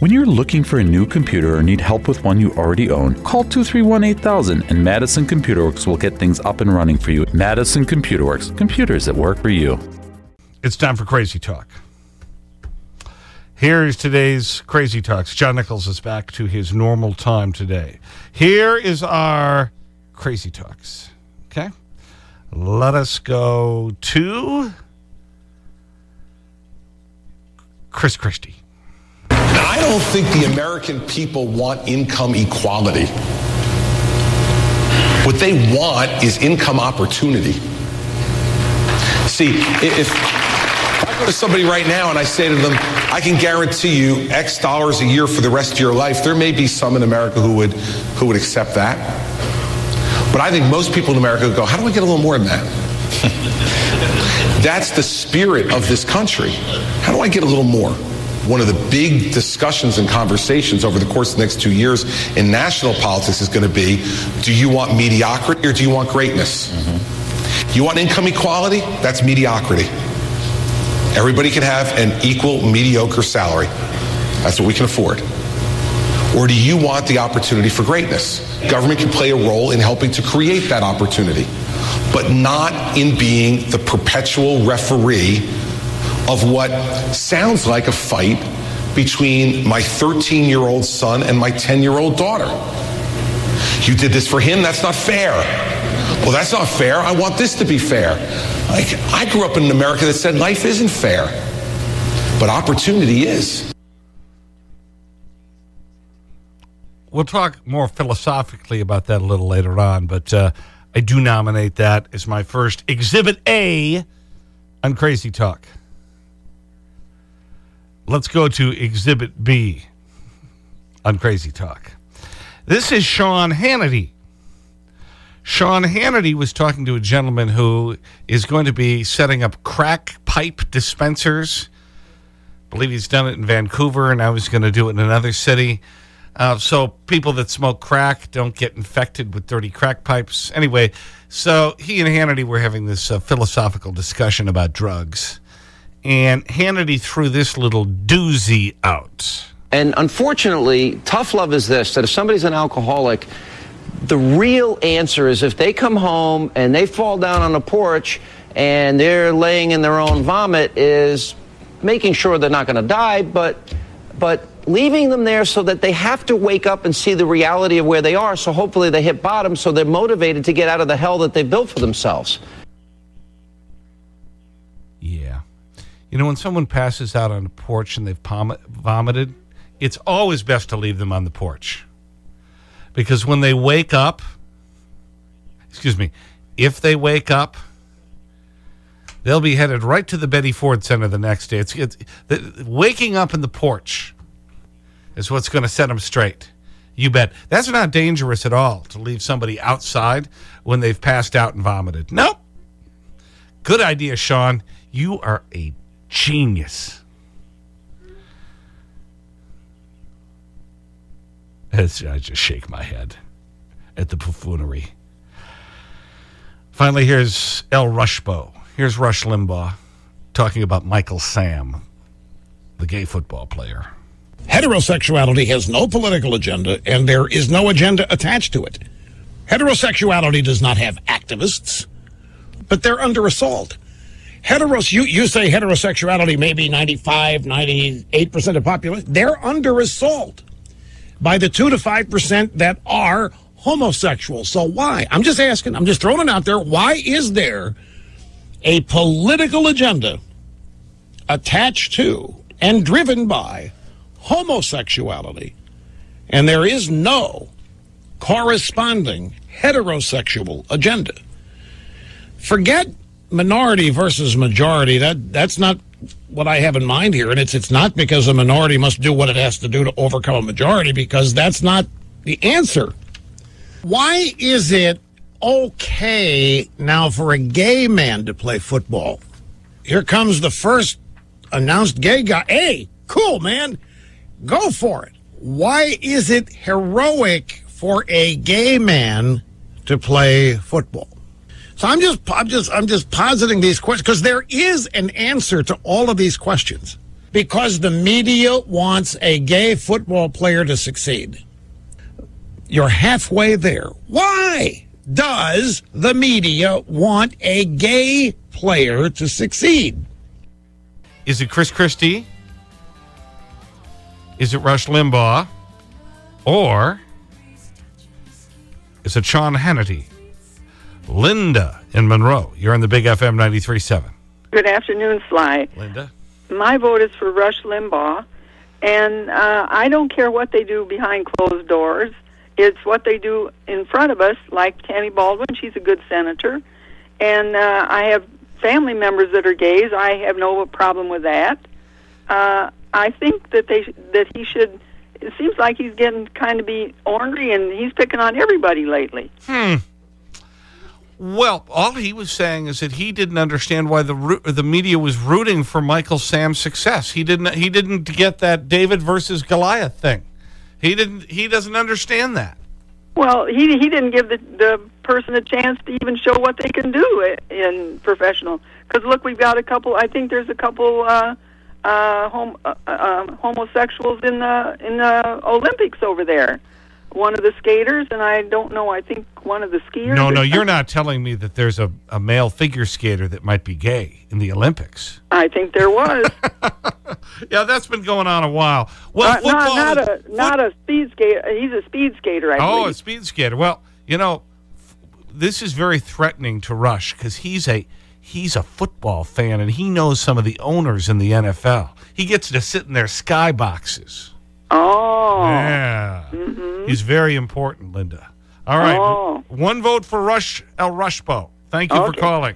When you're looking for a new computer or need help with one you already own, call 231-8000 and Madison Computer Works will get things up and running for you. Madison Computer Works, computers that work for you. It's time for Crazy Talk. Here's today's Crazy Talks. John Nichols is back to his normal time today. Here is our Crazy Talks. Okay? Let us go to Chris Christie. I don't think the American people want income equality. What they want is income opportunity. See, if I go to somebody right now and I say to them, I can guarantee you X dollars a year for the rest of your life, there may be some in America who would accept that. But I think most people in America would go, how do I get a little more than that? That's the spirit of this country. How do I get a little more? One of the big discussions and conversations over the course of the next 2 years in national politics is going to be, do you want mediocrity or do you want greatness? You want income equality? That's mediocrity. Everybody can have an equal mediocre salary. That's what we can afford. Or do you want the opportunity for greatness? Government can play a role in helping to create that opportunity, but not in being the perpetual referee of what sounds like a fight between my 13-year-old son and my 10-year-old daughter. You did this for him, that's not fair. Well, that's not fair. I want this to be fair. I grew up in an America that said life isn't fair, but opportunity is. We'll talk more philosophically about that a little later on, but I do nominate that as my first Exhibit A on Crazy Talk. Let's go to Exhibit B on Crazy Talk. This is Sean Hannity. Sean Hannity was talking to a gentleman who is going to be setting up crack pipe dispensers. I believe he's done it in Vancouver, and now he's going to do it in another city. So people that smoke crack don't get infected with dirty crack pipes. Anyway, so he and Hannity were having this philosophical discussion about drugs. And Hannity threw this little doozy out. And unfortunately, tough love is this, that if somebody's an alcoholic, the real answer is if they come home and they fall down on the porch and they're laying in their own vomit, is making sure they're not going to die, but leaving them there so that they have to wake up and see the reality of where they are, so hopefully they hit bottom so they're motivated to get out of the hell that they've built for themselves. Yeah. You know, when someone passes out on the porch and they've vomited, it's always best to leave them on the porch. Because when they wake up, if they wake up, they'll be headed right to the Betty Ford Center the next day. Waking up in the porch is what's going to set them straight. You bet. That's not dangerous at all, to leave somebody outside when they've passed out and vomited. Nope. Good idea, Sean. You are a genius. I just shake my head at the buffoonery. Finally, here's El Rushbo. Here's Rush Limbaugh talking about Michael Sam, the gay football player. Heterosexuality has no political agenda, and there is no agenda attached to it. Heterosexuality does not have activists, but they're under assault. You say heterosexuality may be 95, 98% of the population. They're under assault by the 2 to 5% that are homosexual. So why? I'm just asking. I'm just throwing it out there. Why is there a political agenda attached to and driven by homosexuality, and there is no corresponding heterosexual agenda? Forget minority versus majority. That's not what I have in mind here, and it's not because a minority must do what it has to do to overcome a majority, because that's not the answer. Why is it okay now for a gay man to play football? Here comes the first announced gay guy. Hey, cool, man. Go for it. Why is it heroic for a gay man to play football? So I'm just positing these questions because there is an answer to all of these questions. because the media wants a gay football player to succeed. You're halfway there. Why does the media want a gay player to succeed? Is it Chris Christie? Is it Rush Limbaugh? Or is it Sean Hannity? Linda in Monroe. You're on the Big FM 93.7. Good afternoon, Sly. Linda? My vote is for Rush Limbaugh, and I don't care what they do behind closed doors. It's what they do in front of us, like Tammy Baldwin. She's a good senator. And I have family members that are gays. I have no problem with that. I think that he should... It seems like he's getting kind of be ornery, and he's picking on everybody lately. Well, all he was saying is that he didn't understand why the media was rooting for Michael Sam's success. He didn't get that David versus Goliath thing. He doesn't understand that. Well, he didn't give the person a chance to even show what they can do in professional. Because look, we've got a couple. I think there's a couple homosexuals in the Olympics over there. One of the skaters, and I don't know, I think one of the skiers. No, you're not telling me that there's a male figure skater that might be gay in the Olympics. I think there was. Yeah, that's been going on a while. Well, not a speed skater. He's a speed skater, I believe. Oh, a speed skater. Well, you know, this is very threatening to Rush because he's a football fan, and he knows some of the owners in the NFL. He gets to sit in their skyboxes. Oh. Yeah. He's very important, Linda. All right. Oh. One vote for Rush El Rushbo. Thank you for calling.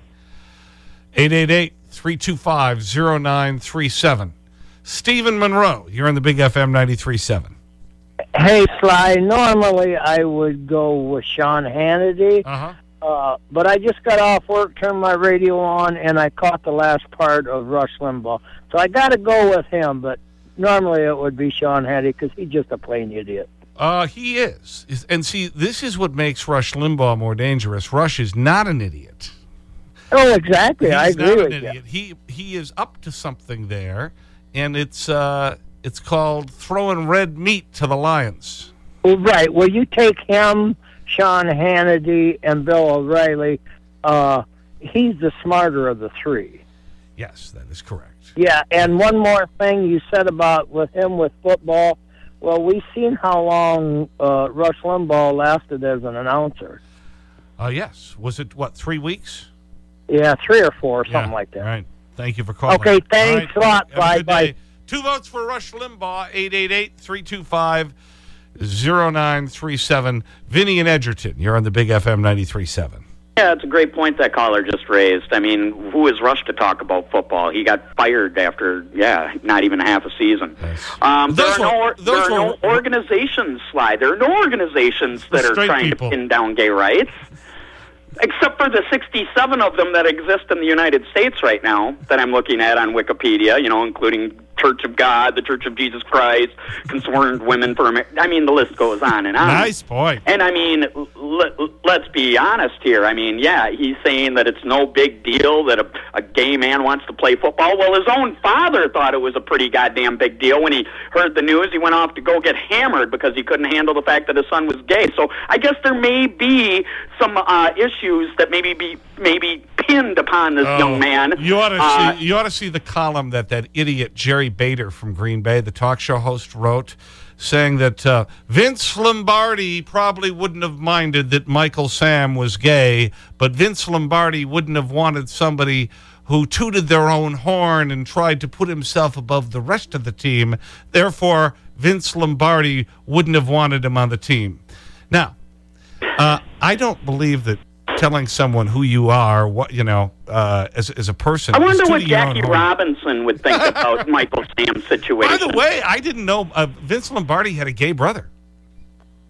888-325-0937. Stephen Monroe, you're on the Big FM 93.7. Hey, Sly, normally I would go with Sean Hannity. But I just got off work, turned my radio on, and I caught the last part of Rush Limbaugh. So I got to go with him, but normally it would be Sean Hannity because he's just a plain idiot. He is. And see, this is what makes Rush Limbaugh more dangerous. Rush is not an idiot. Oh, exactly. I agree with you. He is up to something there, and it's called throwing red meat to the lions. Well, right. Well, you take him, Sean Hannity, and Bill O'Reilly. He's the smarter of the three. Yes, that is correct. Yeah, and one more thing you said about with him with football. Well, we've seen how long Rush Limbaugh lasted as an announcer. Yes. Was it, 3 weeks? Yeah, 3 or 4, something like that. All right. Thank you for calling. Okay, thanks a lot. Bye-bye. 2 votes for Rush Limbaugh, 888-325-0937. Vinny in Edgerton, you're on the Big FM 93.7. Yeah, it's a great point that caller just raised. I mean, who is Rush to talk about football? He got fired after, not even half a season. Yes. There are no organizations, Sly. There are no organizations that are trying to pin down gay rights, except for the 67 of them that exist in the United States right now that I'm looking at on Wikipedia, including Church of God, the Church of Jesus Christ, Concerned Women for America. I mean, the list goes on and on. Nice point. And, I mean, let's be honest here. I mean, he's saying that it's no big deal that a gay man wants to play football. Well, his own father thought it was a pretty goddamn big deal. When he heard the news, he went off to go get hammered because he couldn't handle the fact that his son was gay. So I guess there may be some issues that maybe pinned upon this young man. You ought to see the column that idiot Jerry Bader from Green Bay, the talk show host, wrote, saying that Vince Lombardi probably wouldn't have minded that Michael Sam was gay, but Vince Lombardi wouldn't have wanted somebody who tooted their own horn and tried to put himself above the rest of the team. Therefore, Vince Lombardi wouldn't have wanted him on the team. Now, I don't believe that telling someone who you are, as a person. I wonder what Jackie Robinson would think about Michael Sam's situation. By the way, I didn't know Vince Lombardi had a gay brother.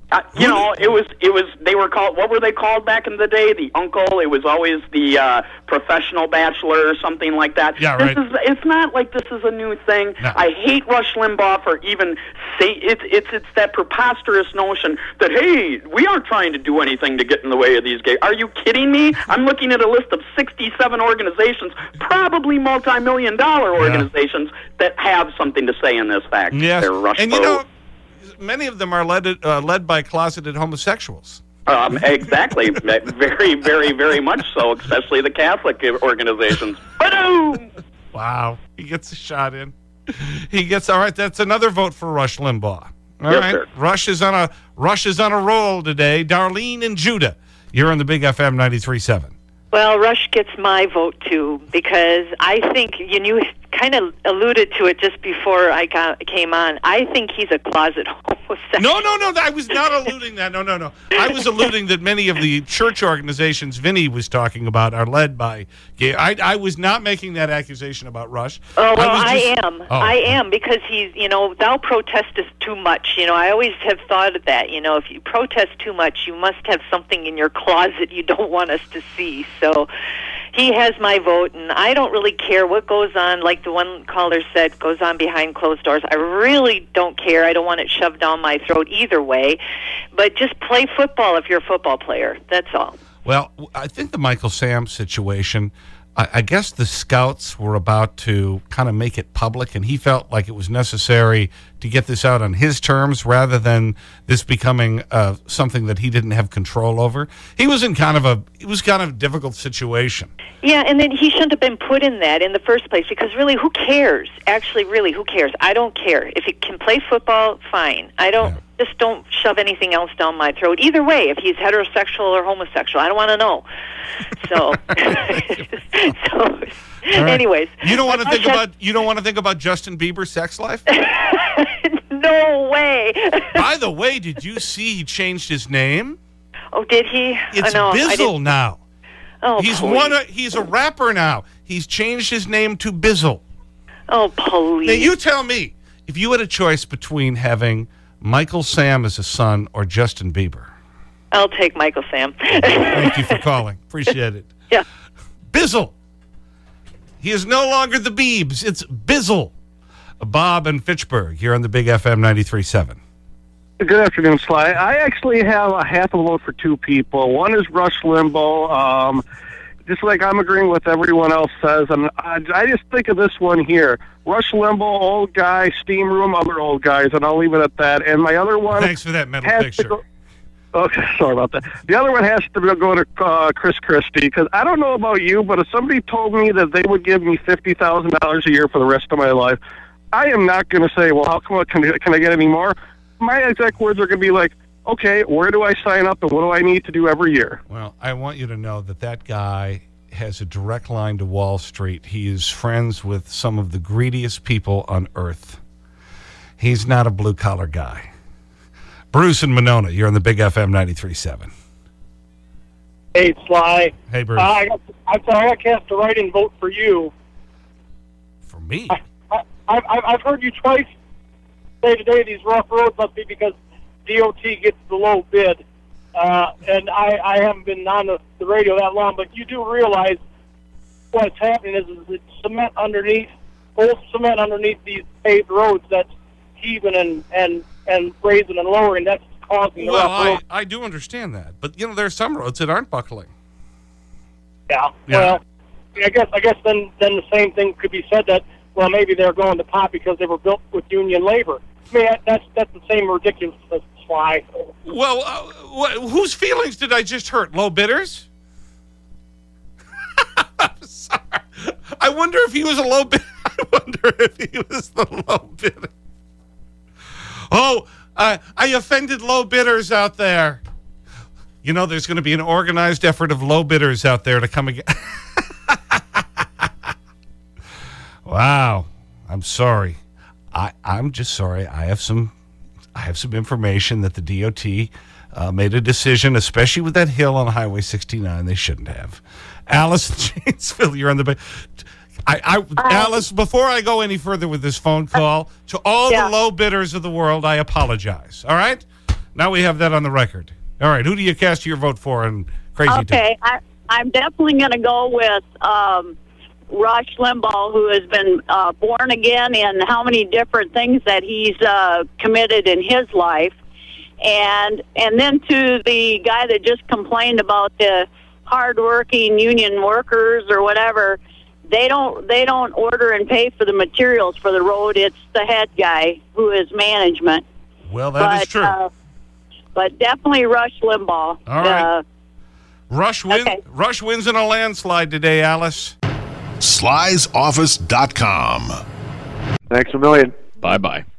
You know, it was, they were called, what were they called back in the day? The uncle, it was always the professional bachelor or something like that. Yeah, right. It's not like this is a new thing. No. I hate Rush Limbaugh for even saying, it's that preposterous notion that, hey, we aren't trying to do anything to get in the way of these gays. Are you kidding me? I'm looking at a list of 67 organizations, probably multi-million-dollar organizations, that have something to say in this fact. Yes. They're Rush And you know, many of them are led by closeted homosexuals. Exactly. Very, very, very much so, especially the Catholic organizations. Ba-doom! Wow. He gets a shot in. He gets, all right, that's another vote for Rush Limbaugh. All Yes, right. sir. Rush is on a roll today. Darlene and Judah, you're on the Big FM 93.7. Well, Rush gets my vote, too, because I think, you kind of alluded to it just before I came on. I think he's a closet homosexual. No. I was not alluding that. No. I was alluding that many of the church organizations Vinny was talking about are led by gay. I was not making that accusation about Rush. Oh, well, I am. Oh. I am, because he's, thou protestest too much. I always have thought of that. If you protest too much, you must have something in your closet you don't want us to see. So he has my vote, and I don't really care what goes on, like the one caller said, goes on behind closed doors. I really don't care. I don't want it shoved down my throat either way. But just play football if you're a football player. That's all. Well, I think the Michael Sam situation, I guess the scouts were about to kind of make it public, and he felt like it was necessary to get this out on his terms rather than this becoming something that he didn't have control over. He was in kind of a difficult situation. Yeah, and then he shouldn't have been put in that in the first place, because really, who cares? Actually, really, who cares? I don't care. If he can play football, fine. I don't. Yeah. Just don't shove anything else down my throat. Either way, if he's heterosexual or homosexual, I don't want to know. So, right. Anyways, you don't want to think about Justin Bieber's sex life? No way. By the way, did you see he changed his name? Oh, did he? It's Bizzle now. Oh, he's a rapper now. He's changed his name to Bizzle. Oh, please. Now, you tell me, if you had a choice between having Michael Sam as a son or Justin Bieber? I'll take Michael Sam. Thank you for calling. Appreciate it. Yeah. Bizzle. He is no longer the Biebs. It's Bizzle. Bob and Fitchburg here on the Big FM 93.7. Good afternoon, Sly. I actually have a half a vote for two people. One is Rush Limbaugh. Just like I'm agreeing with everyone else says, and I just think of this one here. Rush Limbaugh, old guy, steam room, other old guys, and I'll leave it at that. And my other one... Thanks for that mental picture. Okay, sorry about that. The other one has to go to Chris Christie, because I don't know about you, but if somebody told me that they would give me $50,000 a year for the rest of my life, I am not going to say, well, how come, can I get any more? My exact words are going to be like, okay, where do I sign up and what do I need to do every year? Well, I want you to know that that guy has a direct line to Wall Street. He is friends with some of the greediest people on earth. He's not a blue-collar guy. Bruce and Monona, you're on the Big FM 93.7. Hey, Sly. Hey, Bruce. I'm sorry, I cast a write-in vote for you. For me? I've heard you twice say today these rough roads must be because DOT gets the low bid. And I haven't been on the radio that long, but you do realize what's happening is it's cement underneath, old cement underneath these paved roads that's heaving and raising and lowering. That's causing the rough roads. I do understand that. But, you know, there are some roads that aren't buckling. Yeah. Well, I guess then the same thing could be said that, well, maybe they're going to pot because they were built with union labor. I mean, that's the same ridiculousness. Why? Well, whose feelings did I just hurt? Low bidders? I'm sorry. I wonder if he was a low bidder. I wonder if he was the low bidder. Oh, I offended low bidders out there. You know, there's going to be an organized effort of low bidders out there to come again. Wow. I'm sorry. I'm just sorry. I have some information that the DOT made a decision, especially with that hill on Highway 69, they shouldn't have. Alice in Janesville, you're on the... Alice, before I go any further with this phone call, to all the low bidders of the world, I apologize. All right? Now we have that on the record. All right, who do you cast your vote for in Crazy Talk? Okay, I'm definitely going to go with Rush Limbaugh, who has been born again in how many different things that he's committed in his life. And then to the guy that just complained about the hardworking union workers or whatever, they don't order and pay for the materials for the road. It's the head guy who is management. Well, that is true. But definitely Rush Limbaugh. All right. Rush wins in a landslide today, Alice. Sly'sOffice.com. Thanks a million. Bye-bye.